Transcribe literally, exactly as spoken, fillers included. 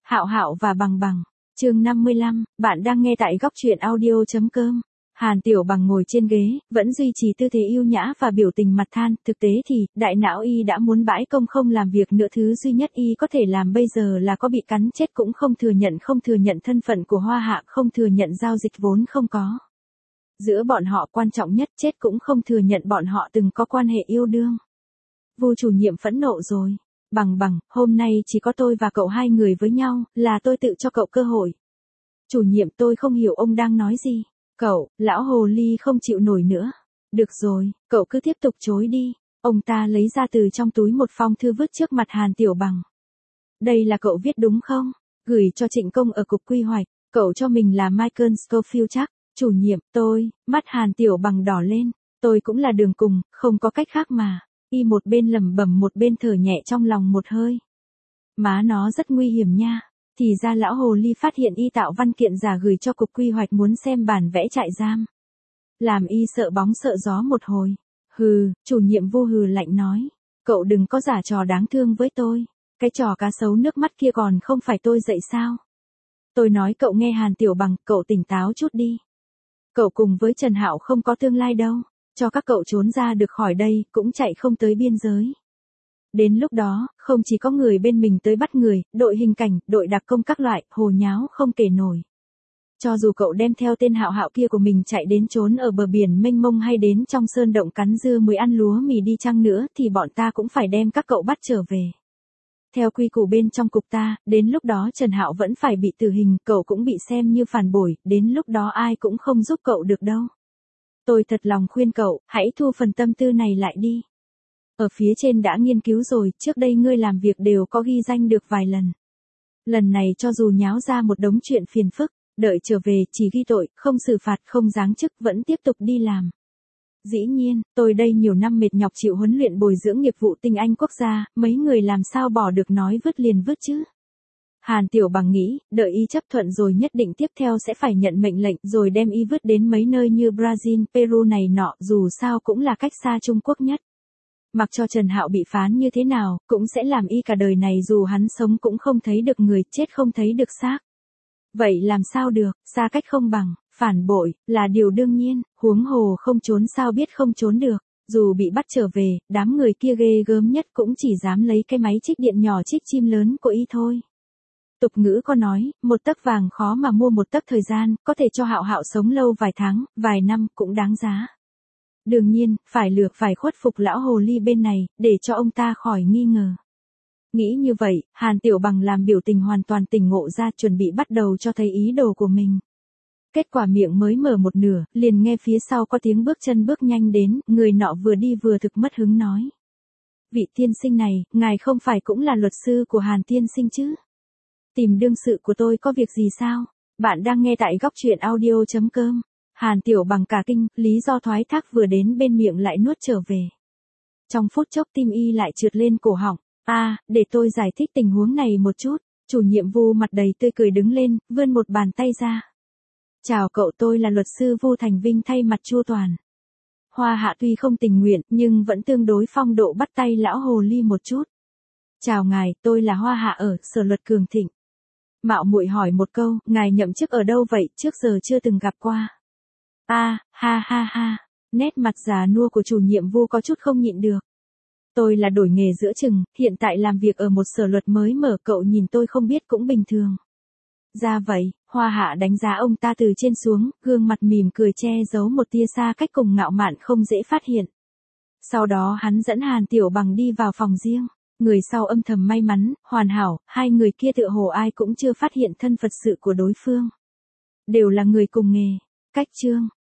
Hạo Hạo và Bằng Bằng, chương năm mươi lăm, bạn đang nghe tại góc truyện audio chấm com. Hàn Tiểu Bằng ngồi trên ghế, vẫn duy trì tư thế yêu nhã và biểu tình mặt than, thực tế thì, đại não y đã muốn bãi công không làm việc nữa, thứ duy nhất y có thể làm bây giờ là có bị cắn chết cũng không thừa nhận, không thừa nhận thân phận của Hoa Hạ, không thừa nhận giao dịch vốn không có. Giữa bọn họ quan trọng nhất, chết cũng không thừa nhận bọn họ từng có quan hệ yêu đương. Vu chủ nhiệm phẫn nộ rồi. Bằng Bằng, hôm nay chỉ có tôi và cậu hai người với nhau, là tôi tự cho cậu cơ hội. Chủ nhiệm, tôi không hiểu ông đang nói gì. Cậu, lão hồ ly không chịu nổi nữa. Được rồi, cậu cứ tiếp tục chối đi. Ông ta lấy ra từ trong túi một phong thư vứt trước mặt Hàn Tiểu Bằng. Đây là cậu viết đúng không? Gửi cho Trịnh Công ở cục quy hoạch. Cậu cho mình là Michael Scofield chắc. Chủ nhiệm, tôi, mắt Hàn Tiểu Bằng đỏ lên. Tôi cũng là đường cùng, không có cách khác mà. Y một bên lẩm bẩm một bên thở nhẹ trong lòng một hơi. Má nó rất nguy hiểm nha. Thì ra lão hồ ly phát hiện y tạo văn kiện giả gửi cho cục quy hoạch muốn xem bản vẽ trại giam. Làm y sợ bóng sợ gió một hồi. Hừ, chủ nhiệm Vu hừ lạnh nói. Cậu đừng có giả trò đáng thương với tôi. Cái trò cá sấu nước mắt kia còn không phải tôi dạy sao. Tôi nói cậu nghe Hàn Tiểu Bằng, cậu tỉnh táo chút đi. Cậu cùng với Trần Hạo không có tương lai đâu. Cho các cậu trốn ra được khỏi đây, cũng chạy không tới biên giới. Đến lúc đó, không chỉ có người bên mình tới bắt người, đội hình cảnh, đội đặc công các loại, hồ nháo không kể nổi. Cho dù cậu đem theo tên Hạo Hạo kia của mình chạy đến trốn ở bờ biển mênh mông hay đến trong sơn động cắn dưa muối ăn lúa mì đi chăng nữa, thì bọn ta cũng phải đem các cậu bắt trở về. Theo quy củ bên trong cục ta, đến lúc đó Trần Hạo vẫn phải bị tử hình, cậu cũng bị xem như phản bội, đến lúc đó ai cũng không giúp cậu được đâu. Tôi thật lòng khuyên cậu, hãy thu phần tâm tư này lại đi. Ở phía trên đã nghiên cứu rồi, trước đây ngươi làm việc đều có ghi danh được vài lần. Lần này cho dù nháo ra một đống chuyện phiền phức, đợi trở về chỉ ghi tội, không xử phạt, không giáng chức, vẫn tiếp tục đi làm. Dĩ nhiên, tôi đây nhiều năm mệt nhọc chịu huấn luyện bồi dưỡng nghiệp vụ tinh anh quốc gia, mấy người làm sao bỏ được nói vứt liền vứt chứ. Hàn Tiểu Bằng nghĩ, đợi y chấp thuận rồi nhất định tiếp theo sẽ phải nhận mệnh lệnh rồi đem y vứt đến mấy nơi như Brazil, Peru này nọ, dù sao cũng là cách xa Trung Quốc nhất. Mặc cho Trần Hạo bị phán như thế nào, cũng sẽ làm y cả đời này dù hắn sống cũng không thấy được người, chết không thấy được xác. Vậy làm sao được, xa cách không bằng, phản bội, là điều đương nhiên, huống hồ không trốn sao biết không trốn được. Dù bị bắt trở về, đám người kia ghê gớm nhất cũng chỉ dám lấy cái máy trích điện nhỏ trích chim lớn của y thôi. Tục ngữ có nói, một tấc vàng khó mà mua một tấc thời gian, có thể cho Hạo Hạo sống lâu vài tháng, vài năm cũng đáng giá. Đương nhiên, phải lược phải khuất phục lão hồ ly bên này, để cho ông ta khỏi nghi ngờ. Nghĩ như vậy, Hàn Tiểu Bằng làm biểu tình hoàn toàn tỉnh ngộ ra, chuẩn bị bắt đầu cho thấy ý đồ của mình. Kết quả miệng mới mở một nửa, liền nghe phía sau có tiếng bước chân bước nhanh đến, người nọ vừa đi vừa thực mất hứng nói. Vị tiên sinh này, ngài không phải cũng là luật sư của Hàn tiên sinh chứ? Tìm đương sự của tôi có việc gì sao? Bạn đang nghe tại góc truyện audio chấm com. Hàn Tiểu Bằng cả kinh, lý do thoái thác vừa đến bên miệng lại nuốt trở về. Trong phút chốc tim y lại trượt lên cổ họng. A, à, để tôi giải thích tình huống này một chút. Chủ nhiệm Vu mặt đầy tươi cười đứng lên, vươn một bàn tay ra. Chào cậu, tôi là luật sư Vu Thành Vinh thay mặt Chu Toàn. Hoa Hạ tuy không tình nguyện, nhưng vẫn tương đối phong độ bắt tay lão hồ ly một chút. Chào ngài, tôi là Hoa Hạ ở Sở Luật Cường Thịnh. Mạo muội hỏi một câu, ngài nhậm chức ở đâu vậy, trước giờ chưa từng gặp qua. A, à, ha ha ha, nét mặt già nua của chủ nhiệm Vu có chút không nhịn được. Tôi là đổi nghề giữa chừng, hiện tại làm việc ở một sở luật mới mở, cậu nhìn tôi không biết cũng bình thường. Ra vậy, Hoa Hạ đánh giá ông ta từ trên xuống, gương mặt mỉm cười che giấu một tia xa cách cùng ngạo mạn không dễ phát hiện. Sau đó hắn dẫn Hàn Tiểu Bằng đi vào phòng riêng. Người sau âm thầm may mắn, hoàn hảo, hai người kia tựa hồ ai cũng chưa phát hiện thân phận sự của đối phương. Đều là người cùng nghề. Cách chương,